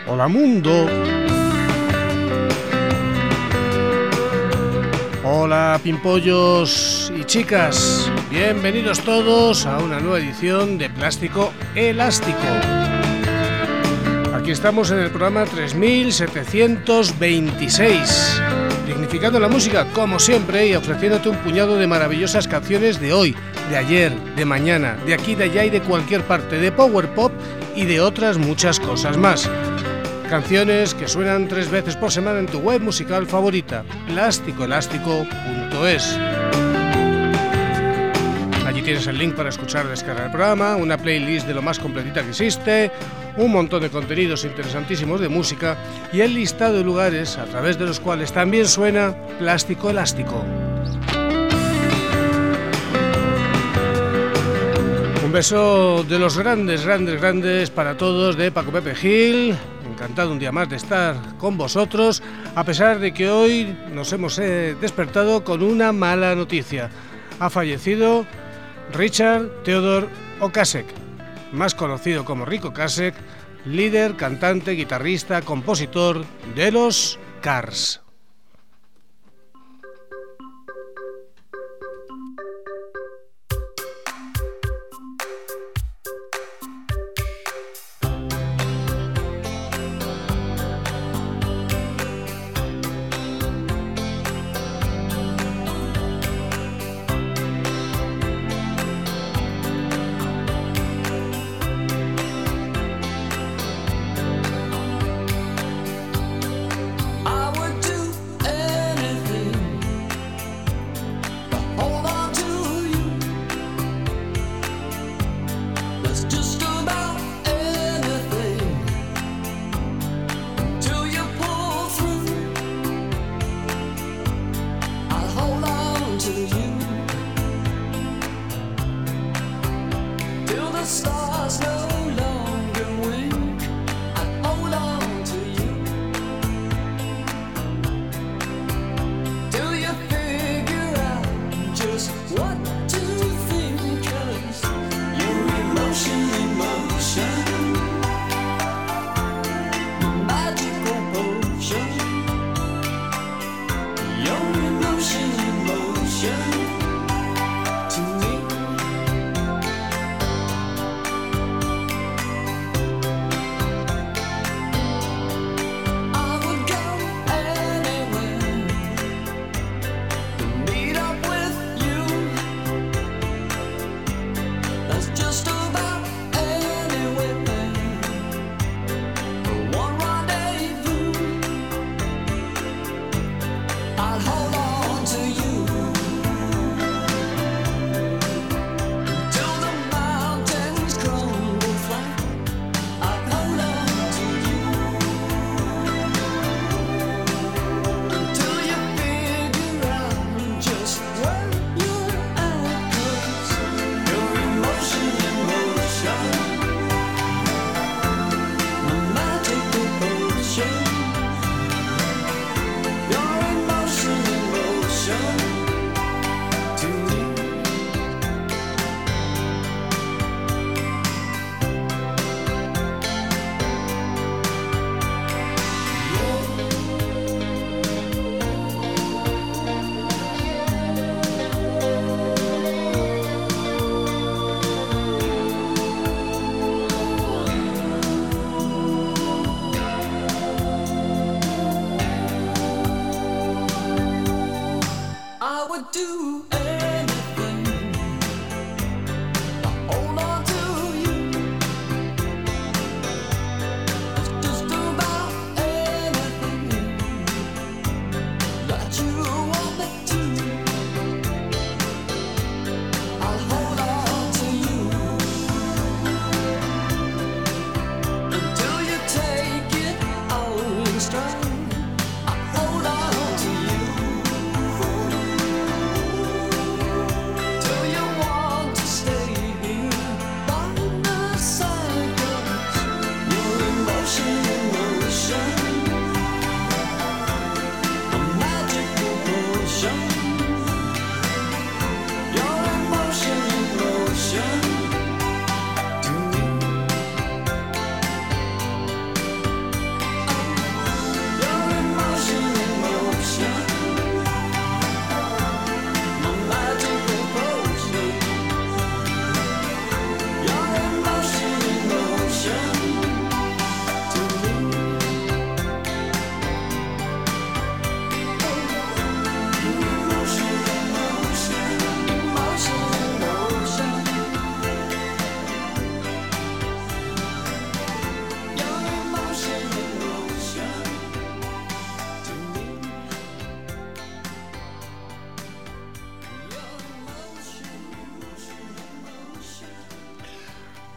Hola mundo. Hola pimpollos y chicas. Bienvenidos todos a una nueva edición de Plástico Elástico. Aquí estamos en el programa 3726, dignificando la música como siempre y ofreciéndote un puñado de maravillosas canciones de hoy, de ayer, de mañana, de aquí, de allá y de cualquier parte, de power pop y de otras muchas cosas más. Canciones que suenan 3 veces por semana en tu web musical favorita, plásticoelástico.es. Allí tienes el link para escuchar y descargar el programa, una playlist de lo más completita que existe, un montón de contenidos interesantísimos de música y el listado de lugares a través de los cuales también suena Plástico Elástico. Un beso de los grandes para todos de Paco Pepe Gil. Encantado un día más de estar con vosotros, a pesar de que hoy nos hemos despertado con una mala noticia. Ha fallecido Richard Theodor Ocasek, más conocido como Ric Ocasek, líder, cantante, guitarrista, compositor de los Cars.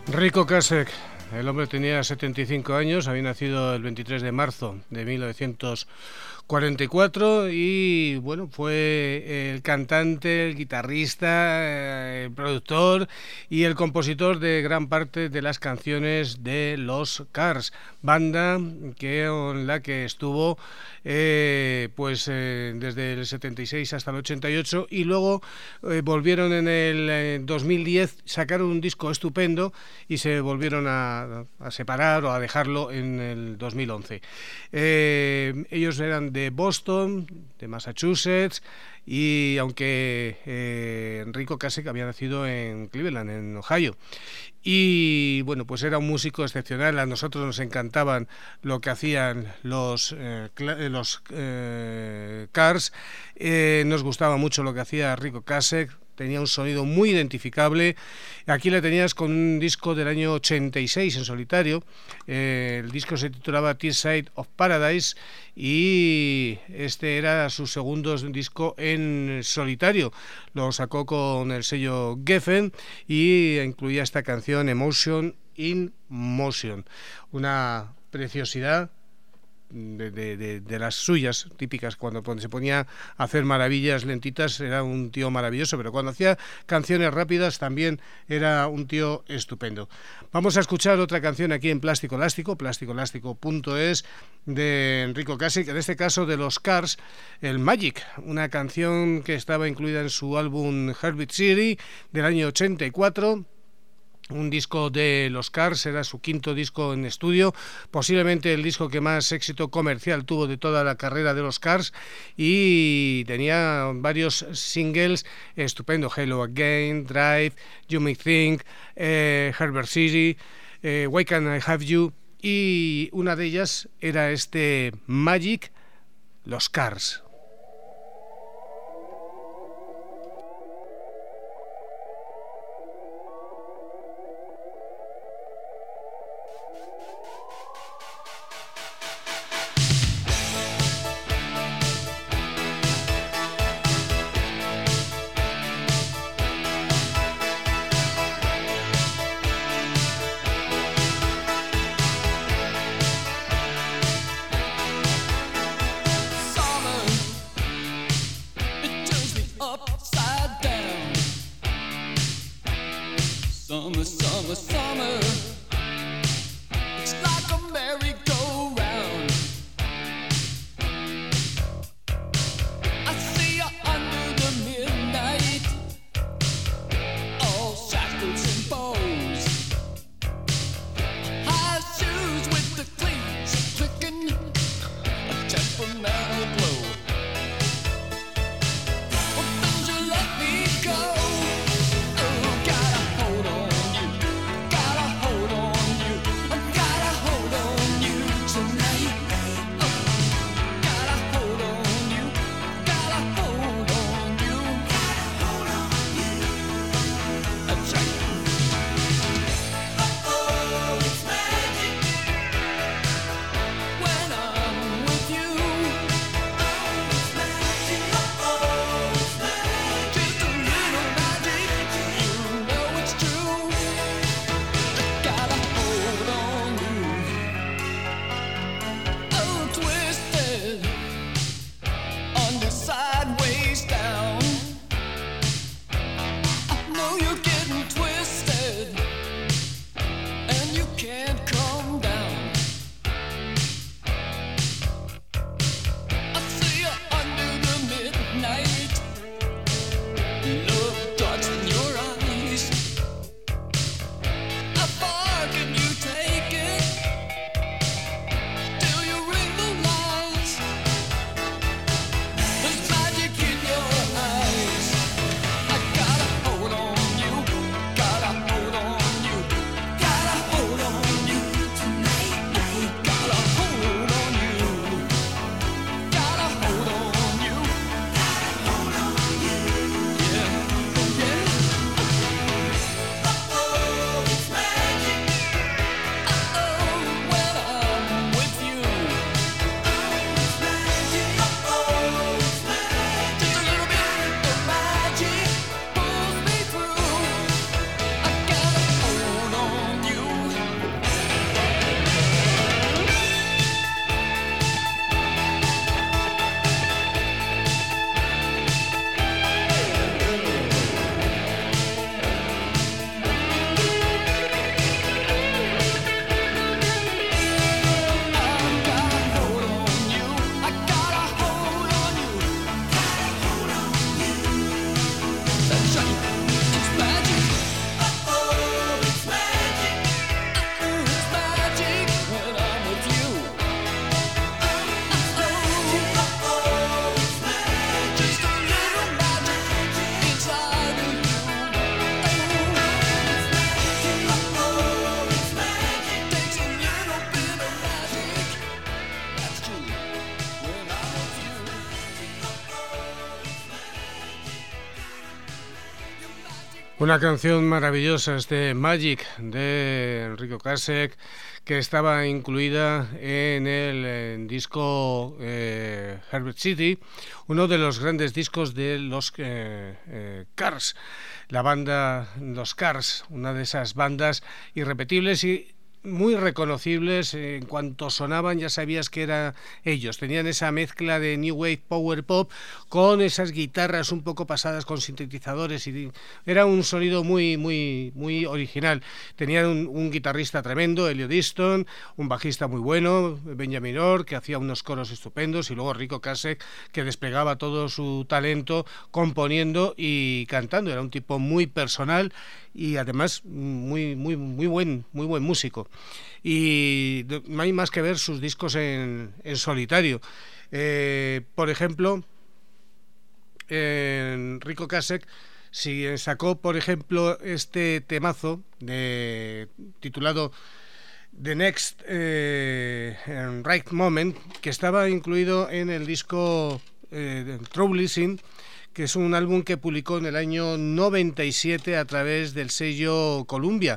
Rico Ocasek, el hombre tenía 75 años, había nacido el 23 de marzo de 1944 y bueno, fue el cantante, el guitarrista, el productor y el compositor de gran parte de las canciones de los Cars, banda con la que estuvo desde el 76 hasta el 88 y luego volvieron en el 2010, sacaron un disco estupendo y se volvieron a separar o a dejarlo en el 2011. Ellos eran de Boston, de Massachusetts, y aunque Rico Ocasek había nacido en Cleveland, en Ohio. Y bueno, pues era un músico excepcional. A nosotros nos encantaban lo que hacían los Cars. Nos gustaba mucho lo que hacía Rico Ocasek. Tenía un sonido muy identificable. Aquí le tenías con un disco del año 86 en solitario. El disco se titulaba Tearside of Paradise y este era su segundo disco en solitario. Lo sacó con el sello Geffen y incluía esta canción Emotion in Motion. Una preciosidad de las suyas típicas. Cuando se ponía a hacer maravillas lentitas era un tío maravilloso, pero cuando hacía canciones rápidas también era un tío estupendo. Vamos a escuchar otra canción aquí en Plástico Elástico, plasticoelástico.es, de Rico Ocasek, en este caso de los Cars, el Magic, una canción que estaba incluida en su álbum Heartbeat City del año 84. Un disco de los Cars, era su quinto disco en estudio, posiblemente el disco que más éxito comercial tuvo de toda la carrera de los Cars, y tenía varios singles estupendos: Hello Again, Drive, You May Think, Heartbeat City, Why Can't I Have You, y una de ellas era este Magic, los Cars. Hold on. Una canción maravillosa, Magic de Ric Ocasek, que estaba incluida en el disco Herbert City, uno de los grandes discos de los Cars, la banda Los Cars, una de esas bandas irrepetibles y muy reconocibles. En cuanto sonaban ya sabías que eran ellos. Tenían esa mezcla de New Wave Power Pop con esas guitarras un poco pasadas con sintetizadores, y era un sonido muy original. Tenían un guitarrista tremendo, Elliot Easton, un bajista muy bueno, Benjamin Orr, que hacía unos coros estupendos, y luego Ric Ocasek, que desplegaba todo su talento componiendo y cantando. Era un tipo muy personal y además muy buen músico. Y no hay más que ver sus discos en solitario. Por ejemplo, Ric Ocasek sacó, por ejemplo, este temazo titulado The Next Right Moment, que estaba incluido en el disco Troublesome, que es un álbum que publicó en el año 97 a través del sello Columbia.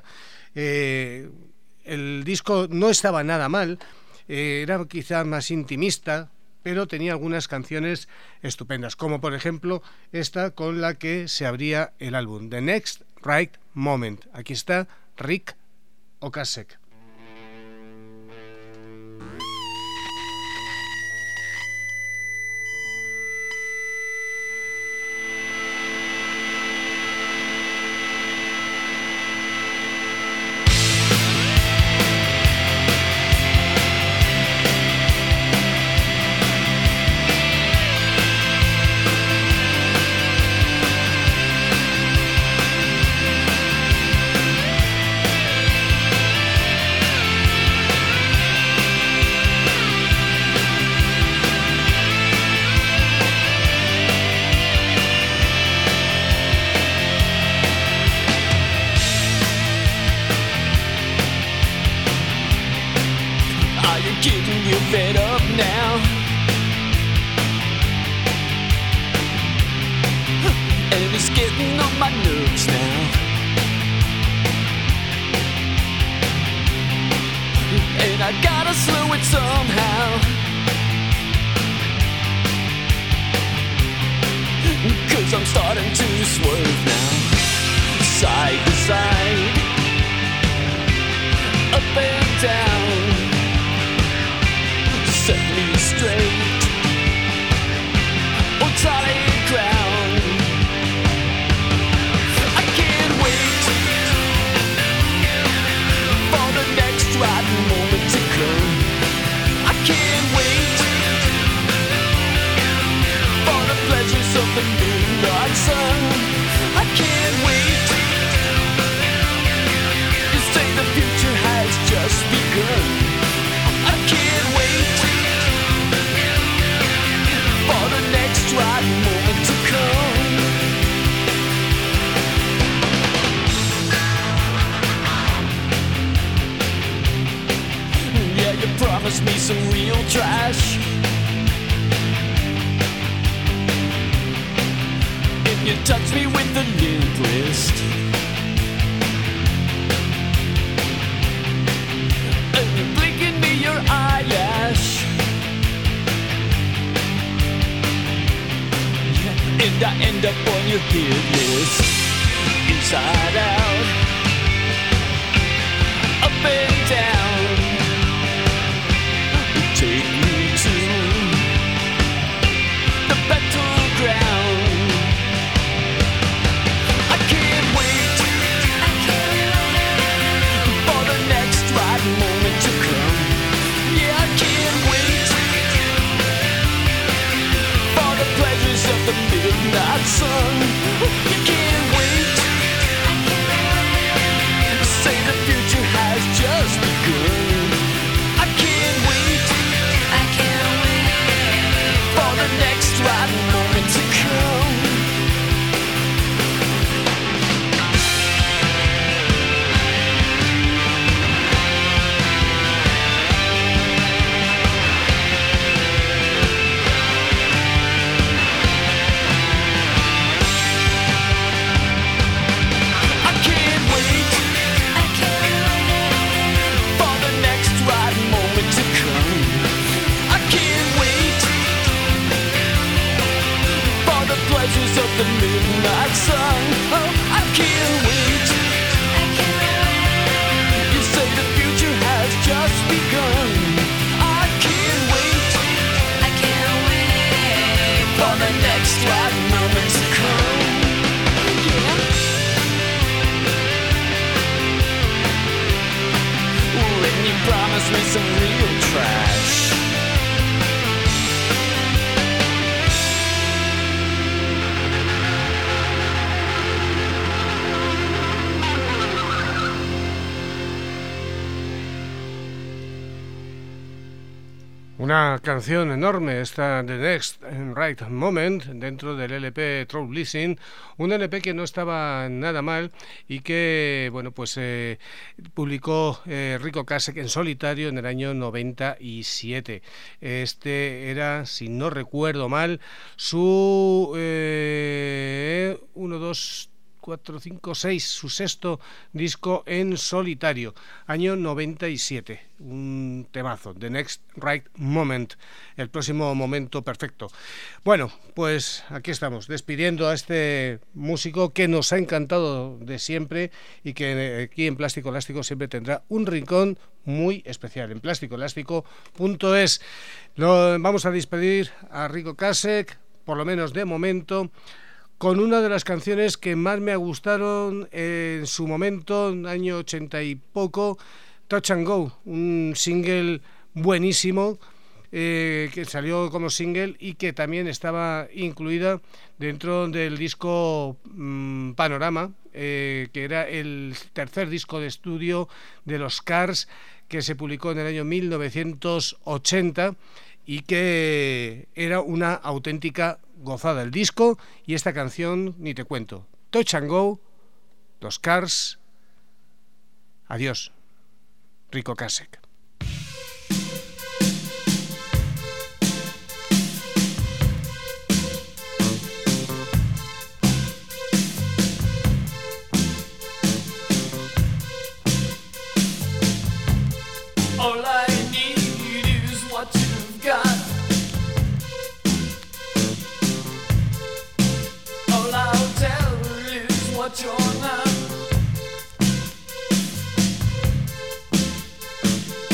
El disco no estaba nada mal, era quizá más intimista, pero tenía algunas canciones estupendas, como por ejemplo esta con la que se abría el álbum, The Next Right Moment. Aquí está Ric Ocasek. Me some real trash. If you touch me with the limp wrist, and you blink in me your eyelash, and I end up on your hit list, inside out, up and down. Take me to the battleground. I can't wait for the next right moment to come. Yeah, I can't wait for the pleasures of the midnight sun. You can't wait promised me some real trash. Una canción enorme, esta The Next Right Moment, dentro del LP Troublesing, un LP que no estaba nada mal y que, bueno, pues publicó Rico Ocasek en solitario en el año 97. Este era, si no recuerdo mal, su su sexto disco en solitario, año 97, un temazo, The Next Right Moment, el próximo momento perfecto. Bueno, pues aquí estamos, despidiendo a este músico que nos ha encantado de siempre y que aquí en Plástico Elástico siempre tendrá un rincón muy especial, en plásticoelástico.es. Vamos a despedir a Rico Ocasek, por lo menos de momento, con una de las canciones que más me gustaron en su momento, en año 80 y poco, Touch and Go, un single buenísimo que salió como single y que también estaba incluida dentro del disco Panorama, que era el tercer disco de estudio de los Cars, que se publicó en el año 1980 y que era una auténtica gozada el disco, y esta canción ni te cuento. Touch and Go, los Cars. Adiós, Rico Ocasek. All I need is what you've got. All I'll tell is what you're not.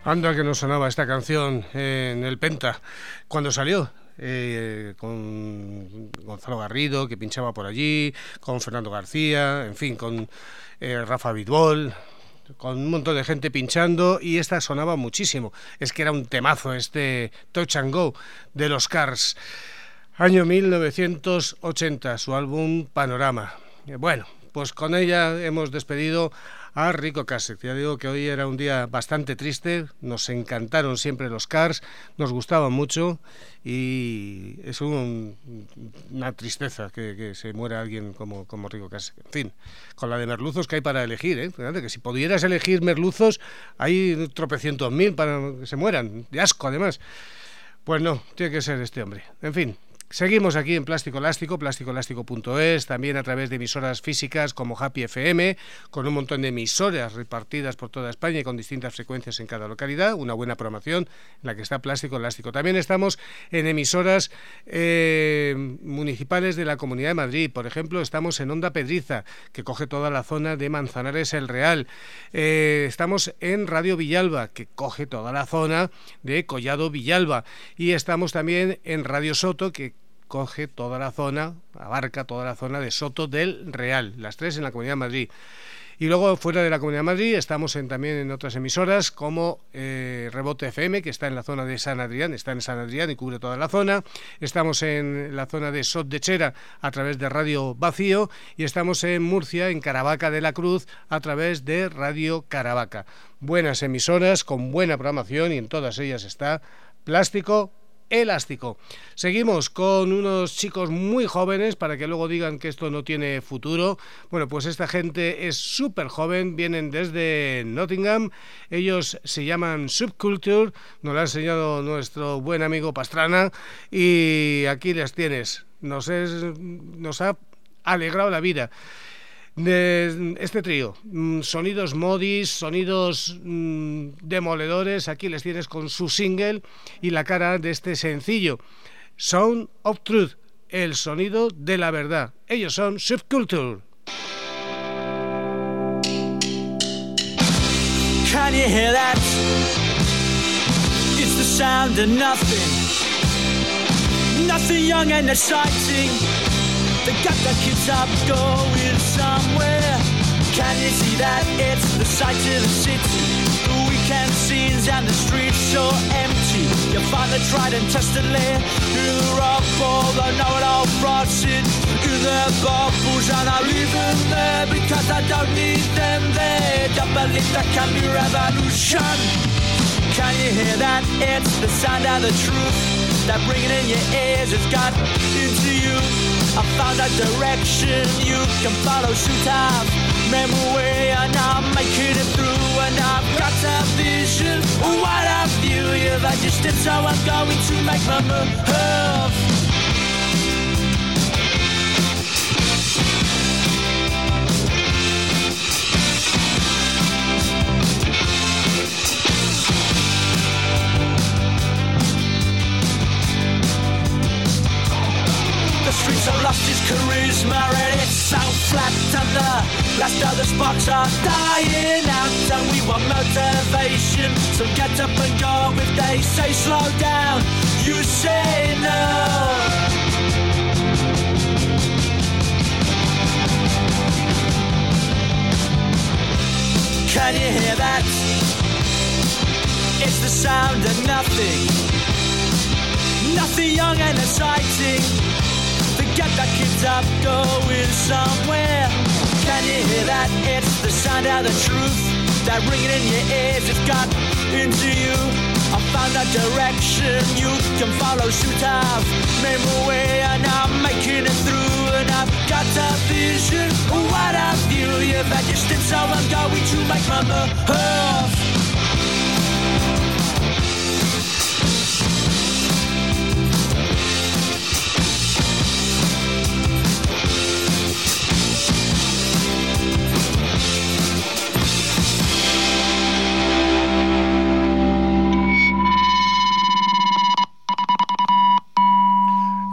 Anda que no sonaba esta canción en el Penta cuando salió. Con Gonzalo Garrido, que pinchaba por allí, con Fernando García, en fin, con Rafa Bitbol, con un montón de gente pinchando, y esta sonaba muchísimo. Es que era un temazo este Touch and Go de los Cars. Año 1980, su álbum Panorama. Bueno, pues con ella hemos despedido a Rico Kasek. Ya digo que hoy era un día bastante triste, nos encantaron siempre los Cars, nos gustaban mucho, y es una tristeza que se muera alguien como Rico Kasek. En fin, con la de merluzos que hay para elegir, fíjate que si pudieras elegir merluzos, hay tropecientos mil para que se mueran, de asco además. Pues no, tiene que ser este hombre. En fin, seguimos aquí en Plástico Elástico, plásticoelástico.es, también a través de emisoras físicas como Happy FM, con un montón de emisoras repartidas por toda España y con distintas frecuencias en cada localidad, una buena programación en la que está Plástico Elástico. También estamos en emisoras municipales de la Comunidad de Madrid. Por ejemplo, estamos en Onda Pedriza, que coge toda la zona de Manzanares el Real. Estamos en Radio Villalba, que coge toda la zona de Collado Villalba. Y estamos también en Radio Soto, que coge toda la zona, abarca toda la zona de Soto del Real, las tres en la Comunidad de Madrid. Y luego fuera de la Comunidad de Madrid estamos también en otras emisoras como Rebote FM, que está en la zona de San Adrián, está en San Adrián y cubre toda la zona. Estamos en la zona de Sot de Chera a través de Radio Vacío, y estamos en Murcia, en Caravaca de la Cruz, a través de Radio Caravaca. Buenas emisoras con buena programación, y en todas ellas está Plástico Elástico. Seguimos con unos chicos muy jóvenes, para que luego digan que esto no tiene futuro. Bueno, pues esta gente es súper joven, vienen desde Nottingham, ellos se llaman Subculture, nos lo ha enseñado nuestro buen amigo Pastrana, y aquí les tienes. Nos ha alegrado la vida de este trío, sonidos modis, sonidos demoledores. Aquí les tienes con su single y la cara de este sencillo, Sound of Truth, el sonido de la verdad. Ellos son Subculture. Can you hear that? It's the sound of nothing. Nothing young and exciting. They got the kids up going somewhere. Can you see that? It's the sight of the city. The weekend scenes and the streets so empty. You find the tried and tested lair in the rock ball, the know-it-all frauds in their bubbles, and I leave them there because I don't need them there. Don't believe there can be revolution. Can you hear that? It's the sound of the truth that bringing in your ears has got into you. I found a direction you can follow suit of memory, and I'm making it through, and I've got a vision, what a view. You've understood, so I'm going to make my move. The streets have lost its charisma and it's so flat, and the last of the sparks are dying out, and we want motivation, so get up and go. If they say slow down, you say no. Can you hear that? It's the sound of nothing. Nothing young and exciting. Get the kids up going somewhere. Can you hear that? It's the sound of the truth that ringing in your ears. It's got into you. I found a direction you can follow suit of memory, and I'm making it through, and I've got a vision, what a view. You've understood, so I'm going to make my move.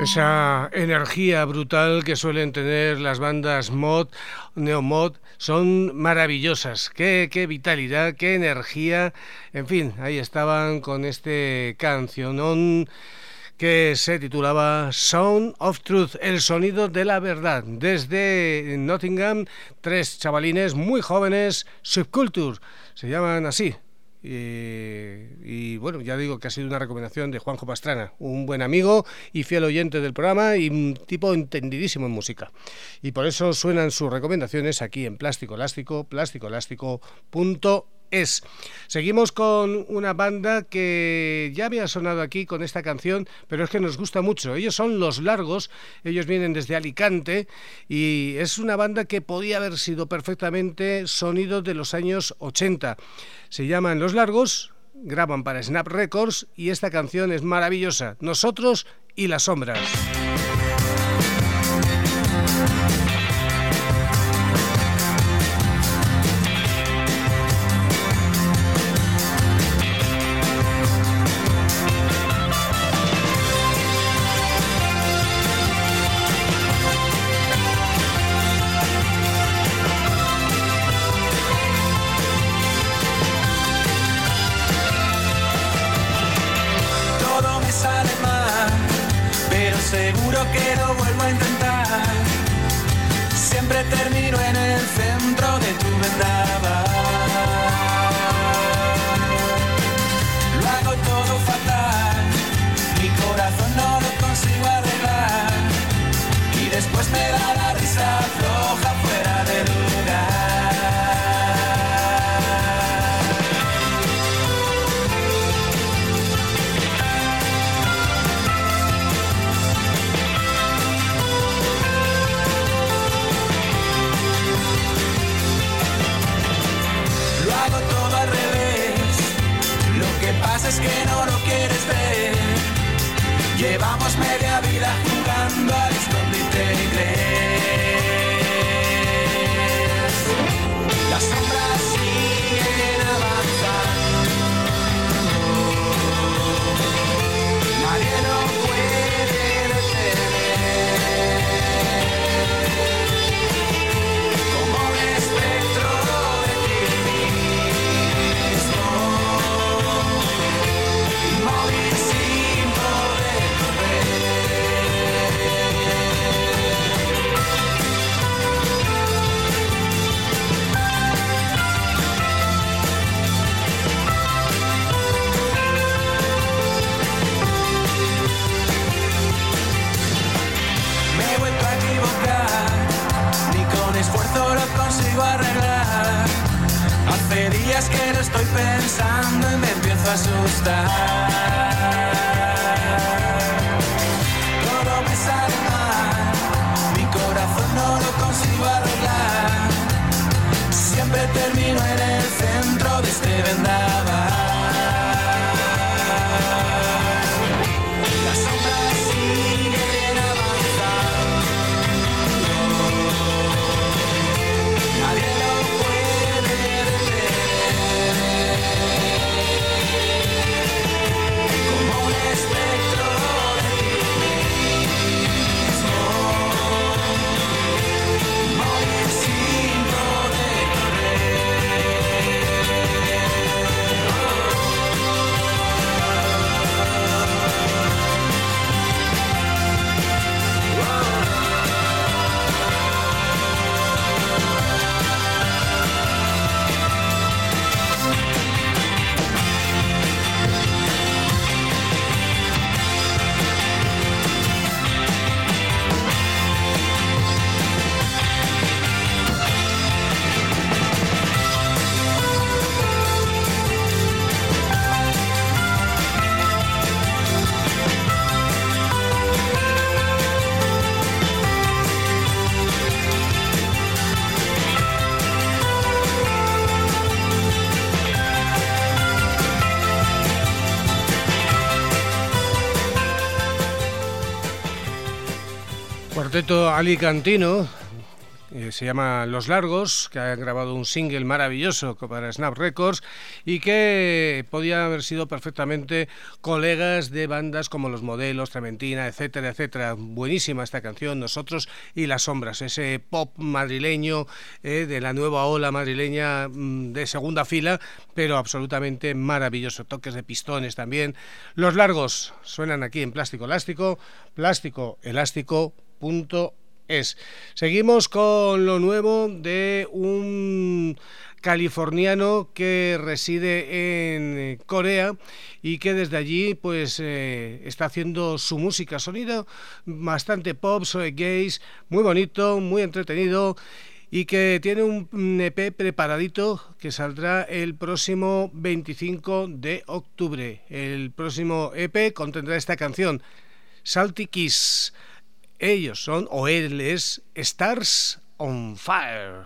Esa energía brutal que suelen tener las bandas mod, neomod, son maravillosas. Qué vitalidad, qué energía. En fin, ahí estaban con este cancionón que se titulaba Sound of Truth, el sonido de la verdad. Desde Nottingham, 3 chavalines muy jóvenes, Subculture, se llaman así. Y bueno, ya digo que ha sido una recomendación de Juanjo Pastrana, un buen amigo y fiel oyente del programa y un tipo entendidísimo en música. Y por eso suenan sus recomendaciones aquí en Plástico Elástico, plasticoelástico.es. Seguimos con una banda que ya había sonado aquí con esta canción, pero es que nos gusta mucho. Ellos son Los Largos, ellos vienen desde Alicante y es una banda que podía haber sido perfectamente sonido de los años 80. Se llaman Los Largos, graban para Snap Records y esta canción es maravillosa, Nosotros y las sombras. Seguro que lo vuelvo a intentar. Siempre termino en el centro de tu vendaval. Lo hago todo fatal, mi corazón no lo consigo arreglar. Y después me da la risa floja fuera de lugar. Es que no lo quieres ver. Llevamos media vida jugando al escondite inglés. Las sombras siguen avanzando. Nadie lo puede detener. Como un espectro de ti mismo. Móvil sin poder Me he vuelto a equivocar, ni con esfuerzo lo consigo arreglar. Hace días que lo estoy pensando y me empiezo a asustar. Todo me sale mal, mi corazón no lo consigo arreglar. Siempre termino en el centro de este vendaval. Las sombras siguen avanzando. Nadie lo puede detener. Como un espectro de ti mismo. Morir sin poder Cuarteto alicantino se llama Los Largos, que han grabado un single maravilloso para Snap Records y que podía haber sido perfectamente colegas de bandas como Los Modelos, Trementina, etcétera, etcétera. Buenísima esta canción, Nosotros y las Sombras, ese pop madrileño de la nueva ola madrileña de segunda fila, pero absolutamente maravilloso. Toques de pistones también. Los Largos suenan aquí en Plástico Elástico, plásticoelástico.es. Seguimos con lo nuevo de un californiano que reside en Corea y que desde allí pues está haciendo su música, sonido bastante pop, gaze, muy bonito, muy entretenido, y que tiene un EP preparadito que saldrá el próximo 25 de octubre. El próximo EP contendrá esta canción, Salty Kiss. Ellos son, o él es, Stars on Fire.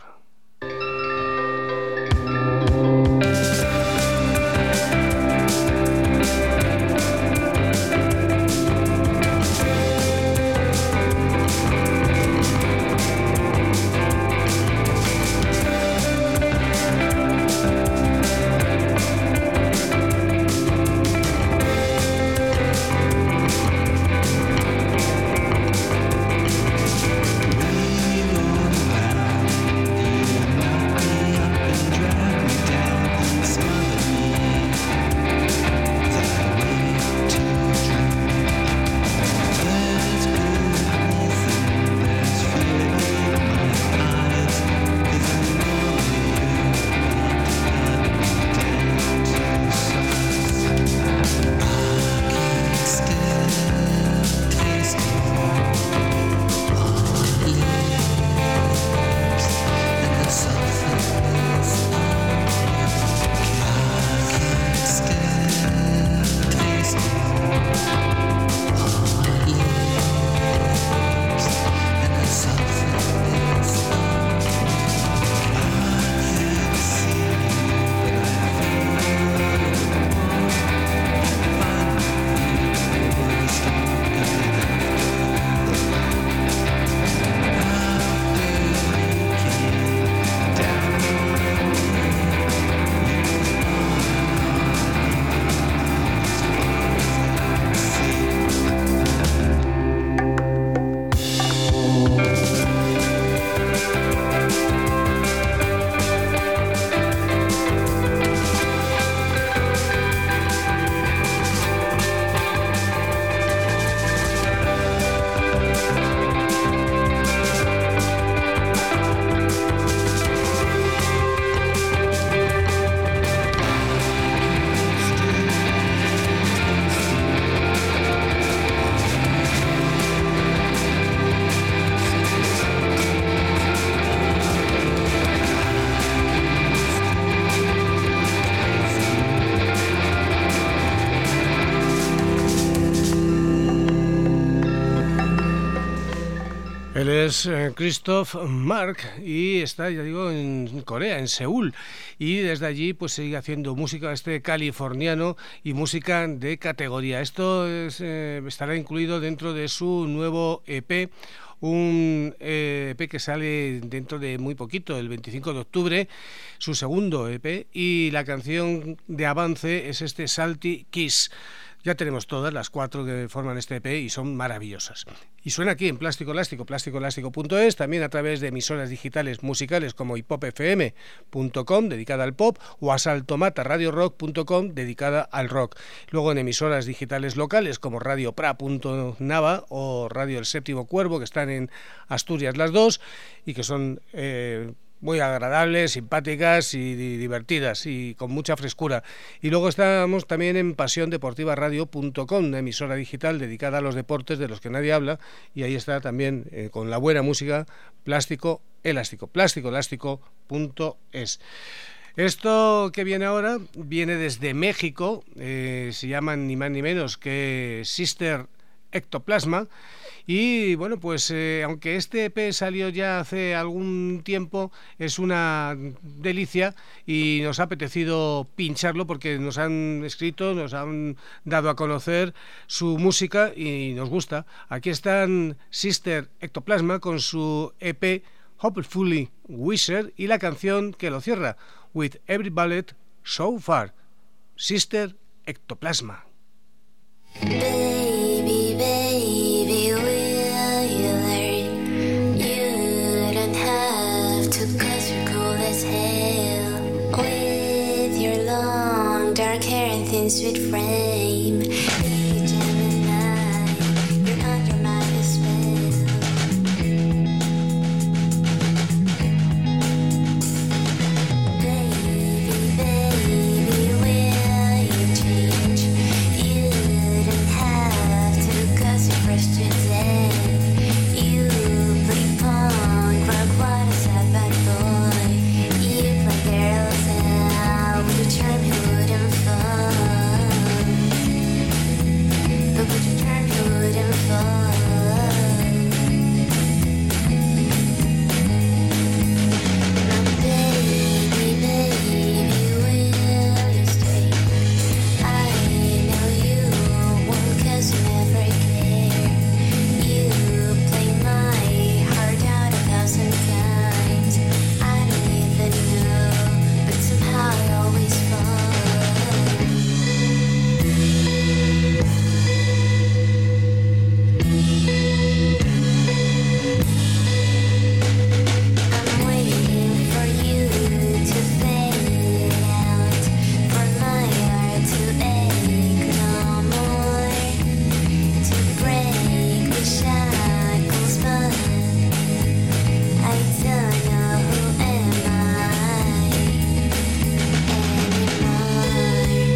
Él es Christoph Mark y está, ya digo, en Corea, en Seúl, y desde allí pues sigue haciendo música californiano y música de categoría. Esto estará incluido dentro de su nuevo EP, un EP que sale dentro de muy poquito, el 25 de octubre, su segundo EP, y la canción de avance es este Salty Kiss. Ya tenemos todas las 4 que forman este EP y son maravillosas. Y suena aquí en Plástico Elástico, plásticoelástico.es, también a través de emisoras digitales musicales como hipopfm.com, dedicada al pop, o asaltomataradiorock.com, dedicada al rock. Luego en emisoras digitales locales como radiopra.nava o Radio El Séptimo Cuervo, que están en Asturias las dos y que son muy agradables, simpáticas y divertidas y con mucha frescura. Y luego estamos también en pasiondeportivaradio.com, una emisora digital dedicada a los deportes de los que nadie habla, y ahí está también con la buena música Plástico Elástico, plásticoelástico.es. Esto que viene ahora viene desde México, se llaman ni más ni menos que Sister Ectoplasma. Y bueno, pues aunque este EP salió ya hace algún tiempo, es una delicia y nos ha apetecido pincharlo porque nos han escrito, nos han dado a conocer su música y nos gusta. Aquí están Sister Ectoplasma con su EP Hopefully Wizard, y la canción que lo cierra, With Every Bullet So Far, Sister Ectoplasma. Baby, baby, will you learn? You don't have to, 'cause you're cool as hell. With your long dark hair and thin sweet frame, you Gemini, you're under my spell. Baby, baby, will you change? You don't have to, 'cause you're fresh to death. You play punk rock, what a sad bad boy. You play girls out with your charm, you wouldn't fall. But with your charm, you wouldn't fall. Now baby, baby, will you stay? I know you won't, 'cause you never care. You play my heart out 1,000 times. I don't even know, but somehow I always fall. I'm waiting for you to fade out, for my heart to ache no more, to break the shackles, but I don't know who am I anymore.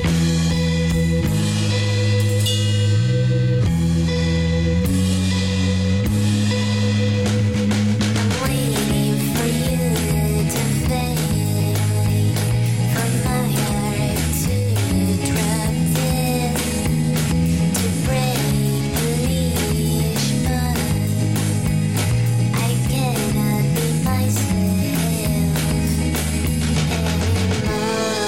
I'm waiting for you to fade away, for my heart to drop dead, to break the leash, but I cannot be myself anymore.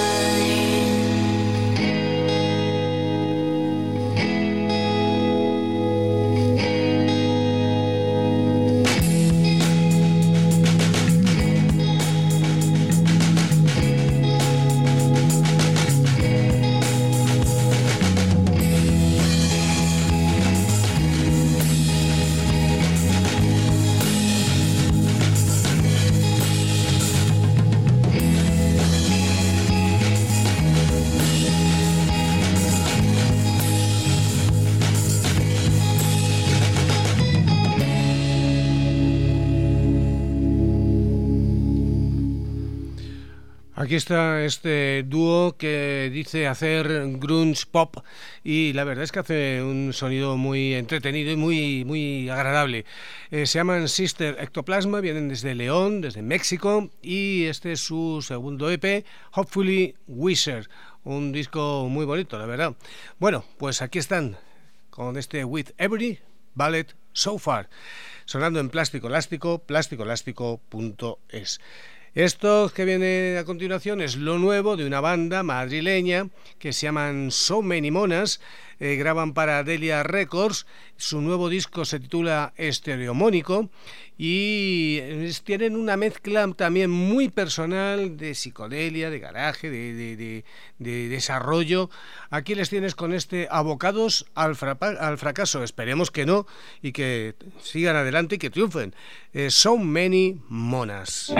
Aquí está este dúo que dice hacer grunge pop y la verdad es que hace un sonido muy entretenido y muy agradable. Se llaman Sister Ectoplasma, vienen desde León, desde México, y este es su segundo EP, Hopefully Wizard, un disco muy bonito, la verdad. Bueno, pues aquí están con este With Every Bullet So Far, sonando en Plástico Elástico, plasticoelástico.es. Esto que viene a continuación es lo nuevo de una banda madrileña que se llaman So Many Monas, graban para Delia Records, su nuevo disco se titula Estereomónico y tienen una mezcla también muy personal de psicodelia, de garaje, de desarrollo. Aquí les tienes con este Abocados al fracaso, esperemos que no y que sigan adelante y que triunfen. So Many Monas.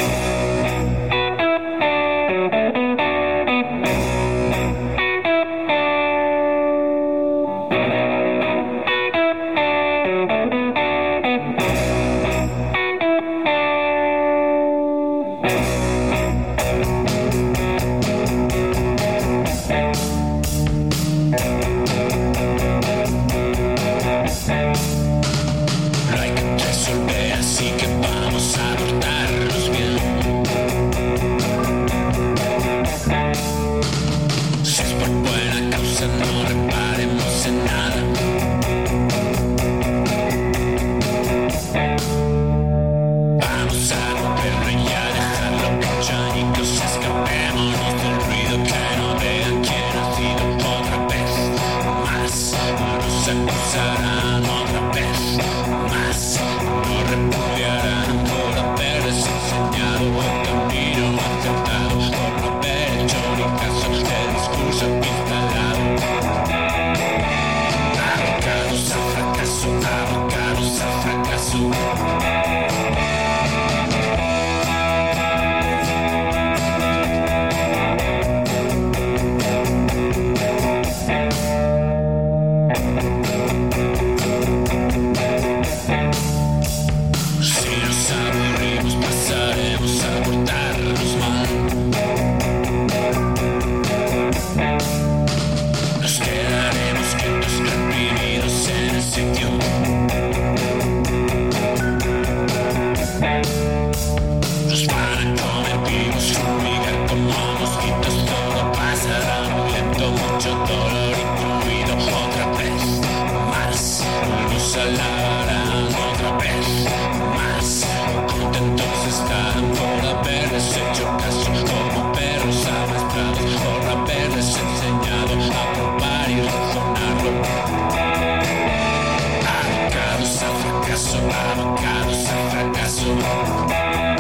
No hay que resolver, así que vamos a portarnos bien. Si es por buena causa, no reparemos en nada. Vamos a romperlo y a dejarlo cachanitos. Escapémonos del ruido, que no vean quién ha sido otra vez más. Nos acusarán otra vez más, nos repudiarán. fracaso, abocados al fracaso. Si nos aburrimos pasaremos a portarnos mal. Nos quedaremos quietos reprimidos en el sitio. Nos van a comer vivos, fumigar como mosquitos. Todo pasará muy lento, mucho dolor incluido. Otra vez más, nos alabarán otra vez más. Contentos están por haberles hecho caso, como perros amaestrados, por haberles enseñado a probar y razonarlo. Abocados al fracaso, abocados al fracaso.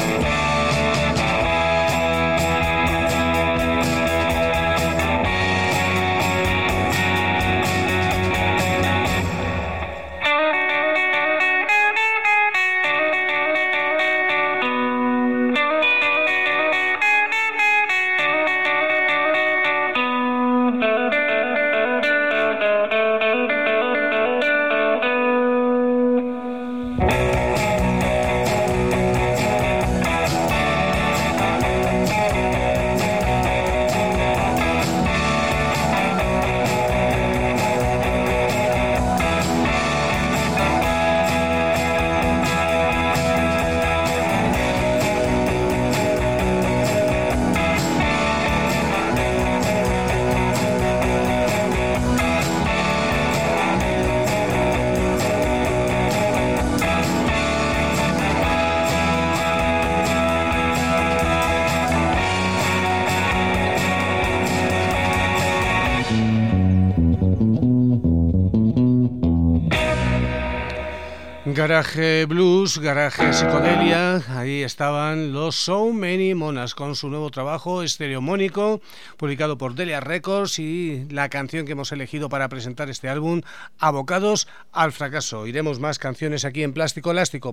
Garage Blues, Garage Psicodelia, ahí estaban los So Many Monas con su nuevo trabajo estereomónico publicado por Delia Records y la canción que hemos elegido para presentar este álbum, Abocados al fracaso. Iremos más canciones aquí en Plástico Elástico,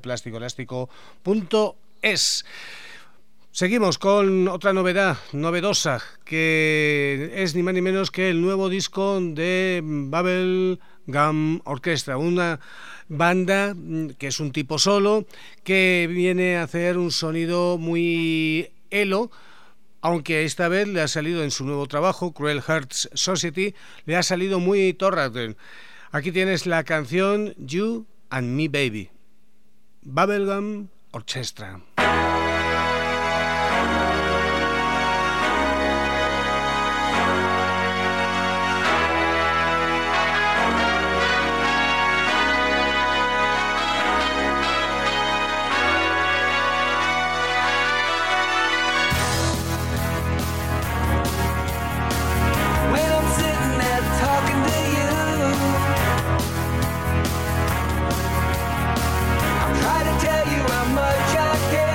plásticoelástico.es. Seguimos con otra novedosa, que es ni más ni menos que el nuevo disco de Bubblegum Orchestra, una banda que es un tipo solo, que viene a hacer un sonido muy elo, aunque esta vez le ha salido en su nuevo trabajo, Cruel Hearts Society, le ha salido muy Torraten. Aquí tienes la canción You and Me Baby, Bubblegum Orchestra. Try to tell you how much I care.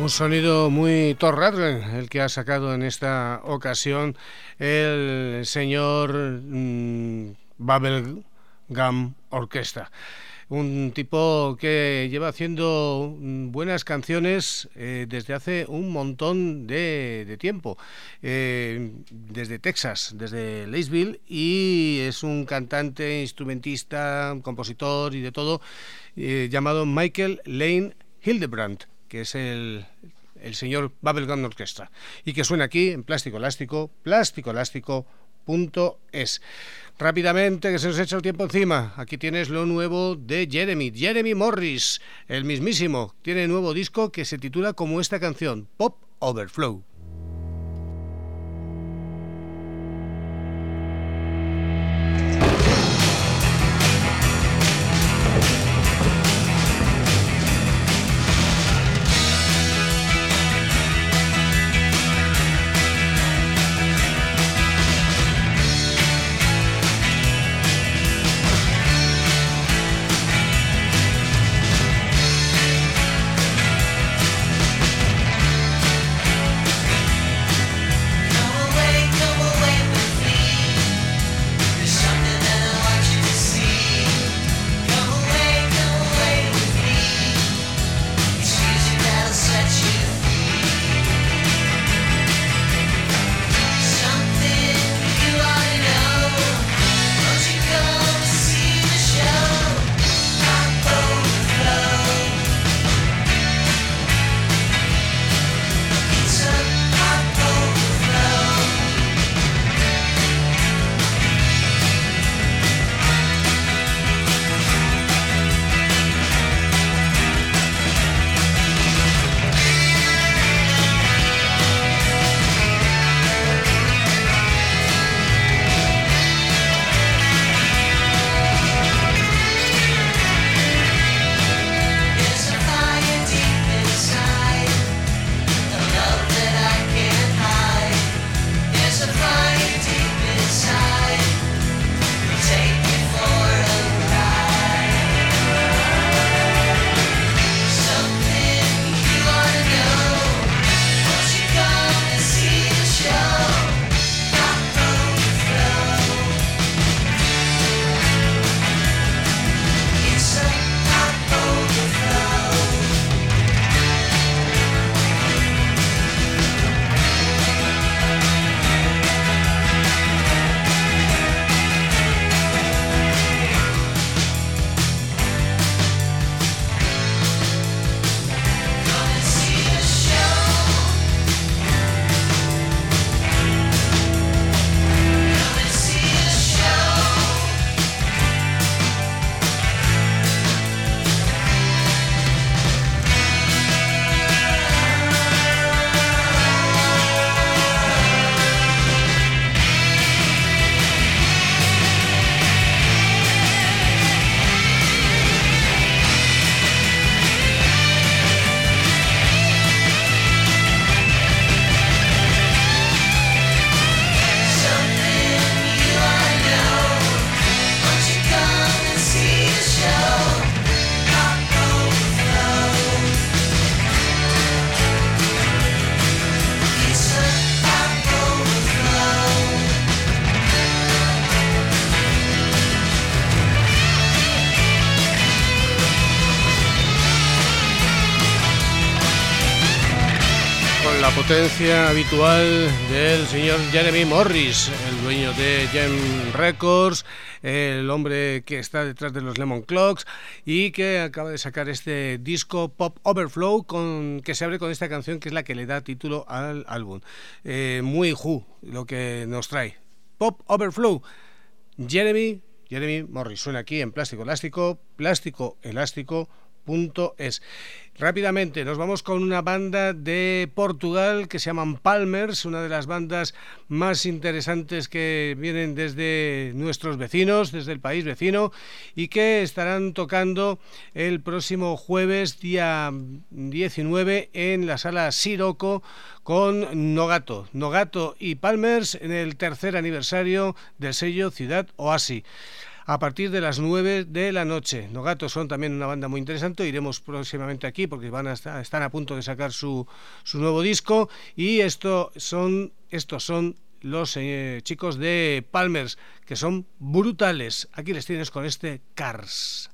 Un sonido muy Thor Rundgren, el que ha sacado en esta ocasión el señor Bubblegum Orchestra. Un tipo que lleva haciendo buenas canciones desde hace un montón de tiempo, desde Texas, desde Louisville, y es un cantante, instrumentista, compositor y de todo, llamado Michael Lane Hildebrandt, que es el señor Bubblegum Orchestra, y que suena aquí en Plástico Elástico, plásticoelástico.es. Rápidamente, que se nos echa el tiempo encima. Aquí tienes lo nuevo de Jeremy Morris, el mismísimo. Tiene nuevo disco que se titula como esta canción, Pop Overflow. Potencia habitual del señor Jeremy Morris, el dueño de Gem Records, el hombre que está detrás de los Lemon Clocks y que acaba de sacar este disco Pop Overflow que se abre con esta canción que es la que le da título al álbum. Muy Who lo que nos trae. Pop Overflow, Jeremy Morris, suena aquí en Plástico Elástico, plásticoelástico.es. Rápidamente nos vamos con una banda de Portugal que se llaman Palmers, una de las bandas más interesantes que vienen desde nuestros vecinos, desde el país vecino, y que estarán tocando el próximo jueves día 19 en la sala Siroco con Nogato y Palmers en el tercer aniversario del sello Ciudad Oasi. a partir de las 9 de la noche. Nogato son también una banda muy interesante, iremos próximamente aquí porque están a punto de sacar su nuevo disco, y estos son los chicos de Palmers, que son brutales. Aquí les tienes con este Cars.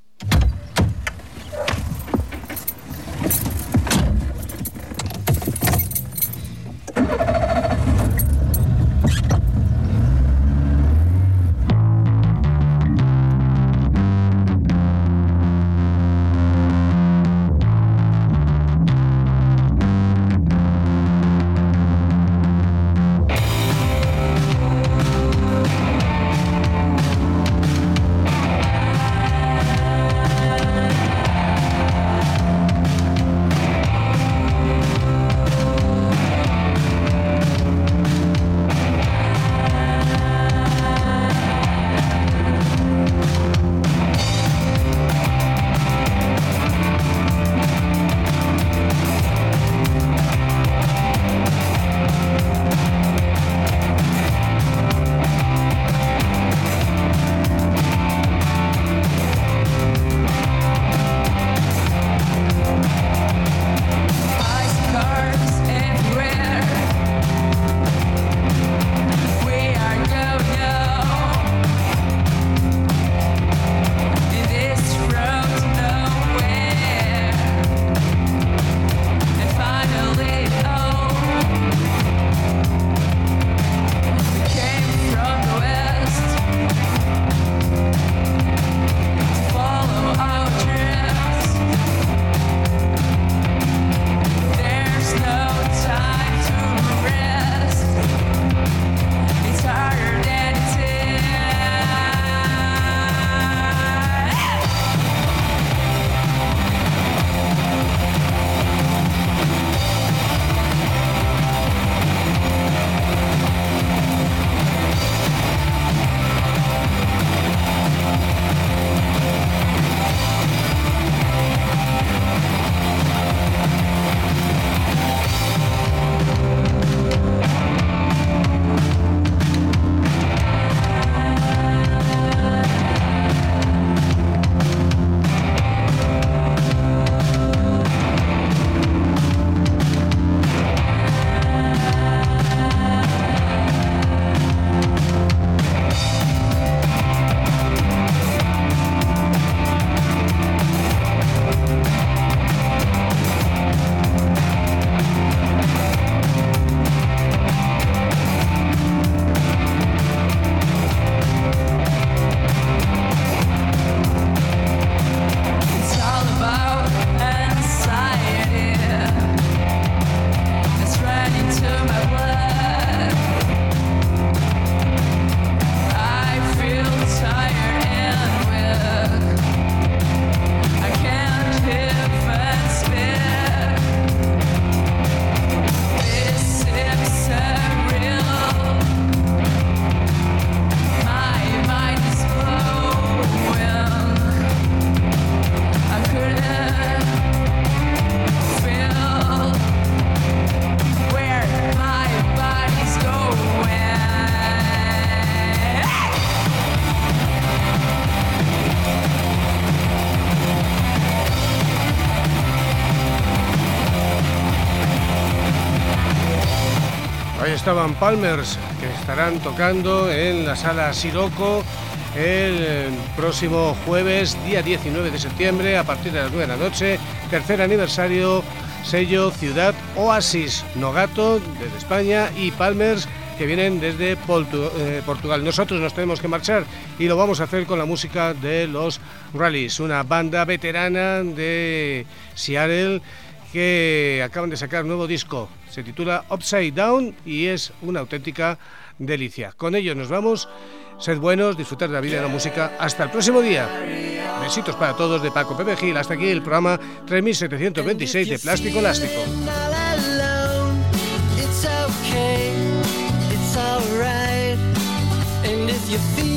Ahí estaban Palmers, que estarán tocando en la Sala Siroco el próximo jueves, día 19 de septiembre, a partir de las 9 de la noche. Tercer aniversario, sello Ciudad Oasis. Nogato, desde España, y Palmers, que vienen desde Portugal. Nosotros nos tenemos que marchar y lo vamos a hacer con la música de los Rallies, una banda veterana de Seattle que acaban de sacar nuevo disco. Se titula Upside Down y es una auténtica delicia. Con ello nos vamos. Sed buenos, disfrutar de la vida y la música. Hasta el próximo día. Besitos para todos de Paco Pepe Gil. Hasta aquí el programa 3726 de Plástico Elástico. It's alright, and if you feel